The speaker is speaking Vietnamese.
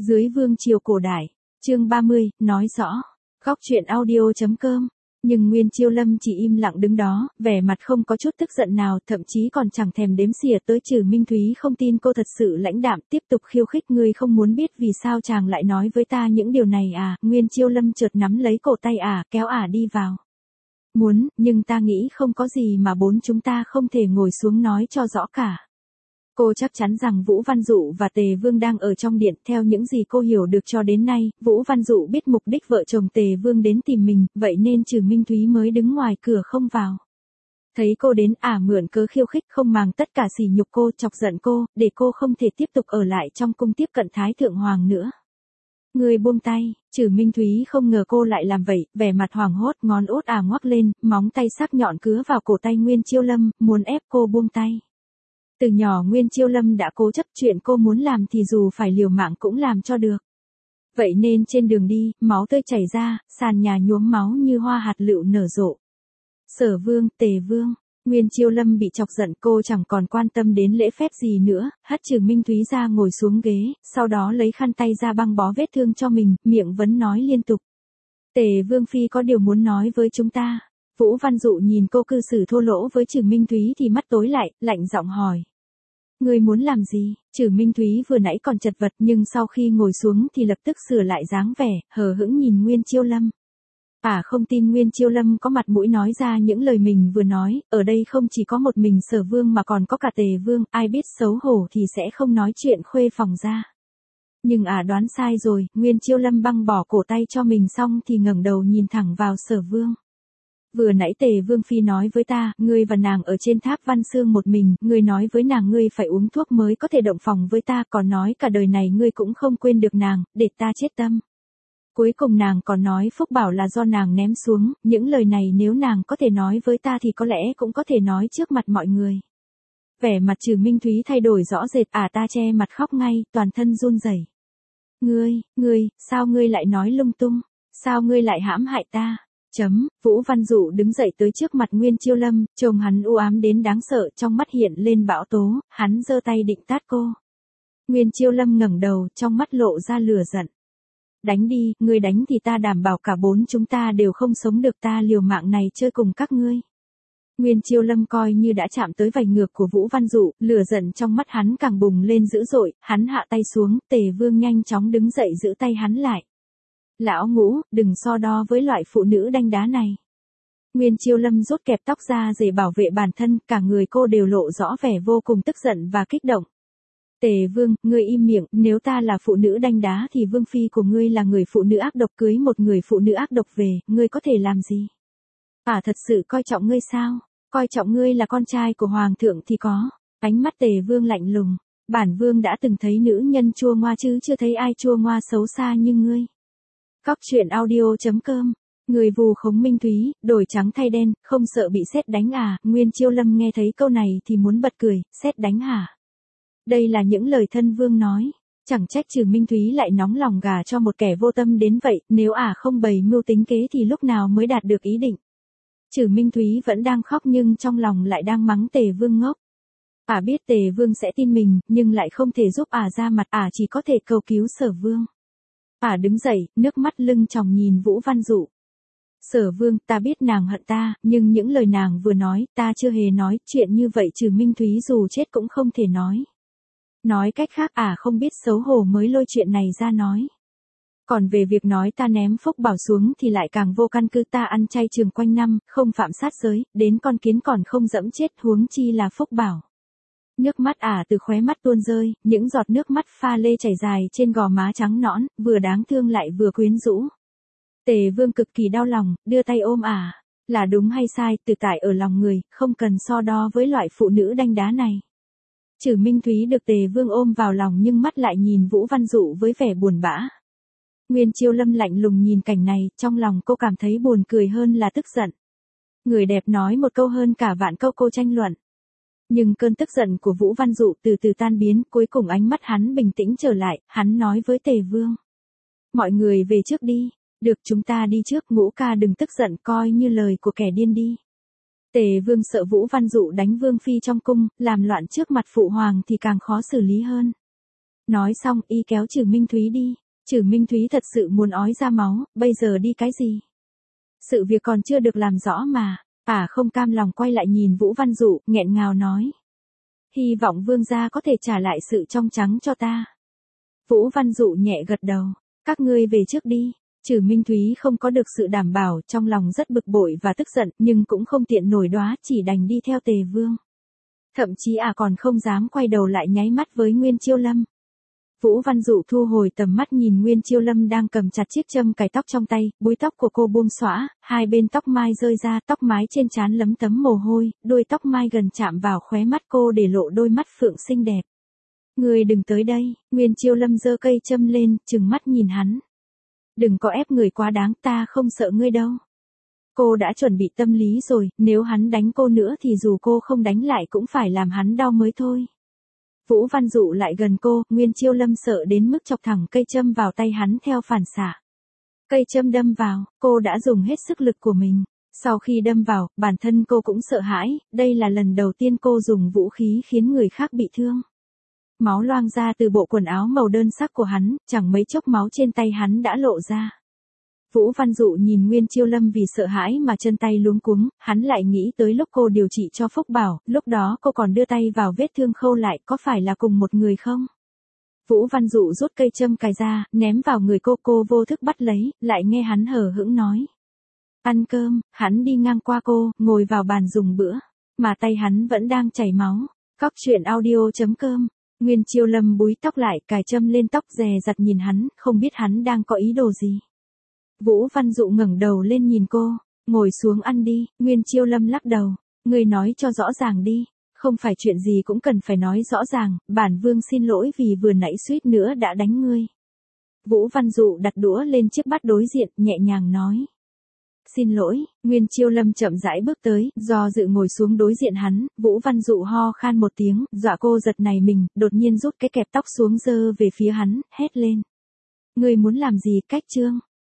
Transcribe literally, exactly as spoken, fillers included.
Dưới vương triều cổ đại, chương ba mươi, nói rõ. Góc truyện audio chấm com. Nhưng Nguyên Chiêu Lâm chỉ im lặng đứng đó, vẻ mặt không có chút tức giận nào, thậm chí còn chẳng thèm đếm xỉa tới Trừ Minh Thúy không tin cô thật sự lãnh đạm, tiếp tục khiêu khích. Ngươi không muốn biết vì sao chàng lại nói với ta những điều này à? Nguyên Chiêu Lâm chợt nắm lấy cổ tay ả, kéo ả đi vào. Muốn, nhưng ta nghĩ không có gì mà bốn chúng ta không thể ngồi xuống nói cho rõ cả. Cô chắc chắn rằng Vũ Văn Dụ và Tề Vương đang ở trong điện. Theo những gì cô hiểu được cho đến nay, Vũ Văn Dụ biết mục đích vợ chồng Tề Vương đến tìm mình, vậy nên Trừ Minh Thúy mới đứng ngoài cửa không vào. Thấy cô đến, ả mượn cớ khiêu khích, không màng tất cả sỉ nhục cô, chọc giận cô, để cô không thể tiếp tục ở lại trong cung tiếp cận Thái Thượng Hoàng nữa. Người buông tay. Trừ Minh Thúy không ngờ cô lại làm vậy, vẻ mặt hoảng hốt, ngón út ả ngoắc lên, móng tay sắc nhọn cứa vào cổ tay Nguyên Chiêu Lâm, muốn ép cô buông tay. Từ nhỏ Nguyên Chiêu Lâm đã cố chấp, chuyện cô muốn làm thì dù phải liều mạng cũng làm cho được. Vậy nên trên đường đi, máu tươi chảy ra, sàn nhà nhuốm máu như hoa hạt lựu nở rộ. Sở Vương, Tề Vương, Nguyên Chiêu Lâm bị chọc giận, cô chẳng còn quan tâm đến lễ phép gì nữa, hất Trừ Minh Thúy ra ngồi xuống ghế, sau đó lấy khăn tay ra băng bó vết thương cho mình, miệng vẫn nói liên tục. Tề Vương phi có điều muốn nói với chúng ta. Vũ Văn Dụ nhìn cô cư xử thô lỗ với Trừ Minh Thúy thì mắt tối lại, lạnh giọng hỏi. Ngươi muốn làm gì? Trừ Minh Thúy vừa nãy còn chật vật nhưng sau khi ngồi xuống thì lập tức sửa lại dáng vẻ, hờ hững nhìn Nguyên Chiêu Lâm. Ả không tin Nguyên Chiêu Lâm có mặt mũi nói ra những lời mình vừa nói, ở đây không chỉ có một mình Sở Vương mà còn có cả Tề Vương, ai biết xấu hổ thì sẽ không nói chuyện khuê phòng ra. Nhưng Ả đoán sai rồi, Nguyên Chiêu Lâm băng bỏ cổ tay cho mình xong thì ngẩng đầu nhìn thẳng vào Sở Vương. Vừa nãy Tề Vương phi nói với ta, ngươi và nàng ở trên tháp Văn Xương một mình, ngươi nói với nàng ngươi phải uống thuốc mới có thể động phòng với ta, còn nói cả đời này ngươi cũng không quên được nàng, để ta chết tâm. Cuối cùng nàng còn nói Phúc Bảo là do nàng ném xuống, những lời này nếu nàng có thể nói với ta thì có lẽ cũng có thể nói trước mặt mọi người. Vẻ mặt Trừ Minh Thúy thay đổi rõ rệt, à ta che mặt khóc ngay, toàn thân run rẩy. Ngươi, ngươi, sao ngươi lại nói lung tung? Sao ngươi lại hãm hại ta? Chấm, Vũ Văn Dụ đứng dậy tới trước mặt Nguyên Chiêu Lâm, trông hắn u ám đến đáng sợ, trong mắt hiện lên bão tố, hắn giơ tay định tát cô. Nguyên Chiêu Lâm ngẩng đầu, trong mắt lộ ra lửa giận. Đánh đi, ngươi đánh thì ta đảm bảo cả bốn chúng ta đều không sống được, ta liều mạng này chơi cùng các ngươi. Nguyên Chiêu Lâm coi như đã chạm tới vành ngược của Vũ Văn Dụ, lửa giận trong mắt hắn càng bùng lên dữ dội, hắn hạ tay xuống, Tề Vương nhanh chóng đứng dậy giữ tay hắn lại. Lão Ngũ, đừng so đo với loại phụ nữ đanh đá này. Nguyên Chiêu Lâm rút kẹp tóc ra để bảo vệ bản thân, cả người cô đều lộ rõ vẻ vô cùng tức giận và kích động. Tề Vương, ngươi im miệng, nếu ta là phụ nữ đanh đá thì Vương phi của ngươi là người phụ nữ ác độc, cưới một người phụ nữ ác độc về, ngươi có thể làm gì? À thật sự coi trọng ngươi sao? Coi trọng ngươi là con trai của Hoàng thượng thì có. Ánh mắt Tề Vương lạnh lùng. Bản Vương đã từng thấy nữ nhân chua ngoa chứ chưa thấy ai chua ngoa xấu xa như ngươi. Góc truyện audio chấm com. Người vù khống Minh Thúy, đổi trắng thay đen, không sợ bị sét đánh à? Nguyên Chiêu Lâm nghe thấy câu này thì muốn bật cười, sét đánh hả? Đây là những lời thân vương nói. Chẳng trách Trừ Minh Thúy lại nóng lòng gả cho một kẻ vô tâm đến vậy, nếu ả không bày mưu tính kế thì lúc nào mới đạt được ý định. Trừ Minh Thúy vẫn đang khóc nhưng trong lòng lại đang mắng Tề Vương ngốc. Ả biết Tề Vương sẽ tin mình, nhưng lại không thể giúp ả ra mặt, ả chỉ có thể cầu cứu Sở Vương. Ả đứng dậy, nước mắt lưng tròng nhìn Vũ Văn Dụ. Sở Vương, ta biết nàng hận ta, nhưng những lời nàng vừa nói, ta chưa hề nói, chuyện như vậy Trừ Minh Thúy dù chết cũng không thể nói. Nói cách khác ả không biết xấu hổ mới lôi chuyện này ra nói. Còn về việc nói ta ném Phúc Bảo xuống thì lại càng vô căn cứ, ta ăn chay trường quanh năm, không phạm sát giới, đến con kiến còn không dẫm chết, huống chi là Phúc Bảo. Nước mắt ả từ khóe mắt tuôn rơi, những giọt nước mắt pha lê chảy dài trên gò má trắng nõn, vừa đáng thương lại vừa quyến rũ. Tề Vương cực kỳ đau lòng, đưa tay ôm ả. Là đúng hay sai, tự tại ở lòng người, không cần so đo với loại phụ nữ đanh đá này. Trừ Minh Thúy được Tề Vương ôm vào lòng nhưng mắt lại nhìn Vũ Văn Dụ với vẻ buồn bã. Nguyên Chiêu Lâm lạnh lùng nhìn cảnh này, trong lòng cô cảm thấy buồn cười hơn là tức giận. Người đẹp nói một câu hơn cả vạn câu, cô tranh luận. Nhưng cơn tức giận của Vũ Văn Dụ từ từ tan biến, cuối cùng ánh mắt hắn bình tĩnh trở lại, hắn nói với Tề Vương. Mọi người về trước đi, được chúng ta đi trước, Ngũ ca đừng tức giận, coi như lời của kẻ điên đi. Tề Vương sợ Vũ Văn Dụ đánh Vương phi trong cung, làm loạn trước mặt phụ hoàng thì càng khó xử lý hơn. Nói xong y kéo Trử Minh Thúy đi. Trử Minh Thúy thật sự muốn ói ra máu, bây giờ đi cái gì? Sự việc còn chưa được làm rõ mà. Ả không cam lòng quay lại nhìn Vũ Văn Dụ, nghẹn ngào nói. Hy vọng vương gia có thể trả lại sự trong trắng cho ta. Vũ Văn Dụ nhẹ gật đầu. Các ngươi về trước đi. Trử Minh Thúy không có được sự đảm bảo, trong lòng rất bực bội và tức giận, nhưng cũng không tiện nổi đoá, chỉ đành đi theo Tề Vương. Thậm chí Ả còn không dám quay đầu lại nháy mắt với Nguyên Chiêu Lâm. Vũ Văn Dụ thu hồi tầm mắt nhìn Nguyên Chiêu Lâm đang cầm chặt chiếc châm cài tóc trong tay, búi tóc của cô buông xõa, hai bên tóc mai rơi ra, tóc mái trên trán lấm tấm mồ hôi, đuôi tóc mai gần chạm vào khóe mắt cô để lộ đôi mắt phượng xinh đẹp. Người đừng tới đây, Nguyên Chiêu Lâm giơ cây châm lên, trừng mắt nhìn hắn. Đừng có ép người quá đáng, ta không sợ ngươi đâu. Cô đã chuẩn bị tâm lý rồi, nếu hắn đánh cô nữa thì dù cô không đánh lại cũng phải làm hắn đau mới thôi. Vũ Văn Dụ lại gần cô, Nguyên Chiêu Lâm sợ đến mức chọc thẳng cây châm vào tay hắn theo phản xạ. Cây châm đâm vào, cô đã dùng hết sức lực của mình. Sau khi đâm vào, bản thân cô cũng sợ hãi, đây là lần đầu tiên cô dùng vũ khí khiến người khác bị thương. Máu loang ra từ bộ quần áo màu đơn sắc của hắn, chẳng mấy chốc máu trên tay hắn đã lộ ra. Vũ Văn Dụ nhìn Nguyên Chiêu Lâm vì sợ hãi mà chân tay luống cuống, hắn lại nghĩ tới lúc cô điều trị cho Phúc Bảo, lúc đó cô còn đưa tay vào vết thương khâu lại, có phải là cùng một người không? Vũ Văn Dụ rút cây châm cài ra, ném vào người cô, cô vô thức bắt lấy, lại nghe hắn hờ hững nói. Ăn cơm, hắn đi ngang qua cô, ngồi vào bàn dùng bữa, mà tay hắn vẫn đang chảy máu. Cóc truyện audio chấm com. Nguyên Chiêu Lâm búi tóc lại, cài châm lên tóc, dè dặt nhìn hắn, không biết hắn đang có ý đồ gì. Vũ Văn Dụ ngẩng đầu lên nhìn cô, ngồi xuống ăn đi. Nguyên Chiêu Lâm lắc đầu, ngươi nói cho rõ ràng đi, không phải chuyện gì cũng cần phải nói rõ ràng, bản vương xin lỗi vì vừa nãy suýt nữa đã đánh ngươi. Vũ Văn Dụ đặt đũa lên chiếc bát đối diện, nhẹ nhàng nói. Xin lỗi. Nguyên Chiêu Lâm chậm rãi bước tới, do dự ngồi xuống đối diện hắn. Vũ Văn Dụ ho khan một tiếng, dọa cô giật nảy mình, đột nhiên rút cái kẹp tóc xuống giơ về phía hắn, hét lên. Ngươi muốn làm gì, Cách Trương?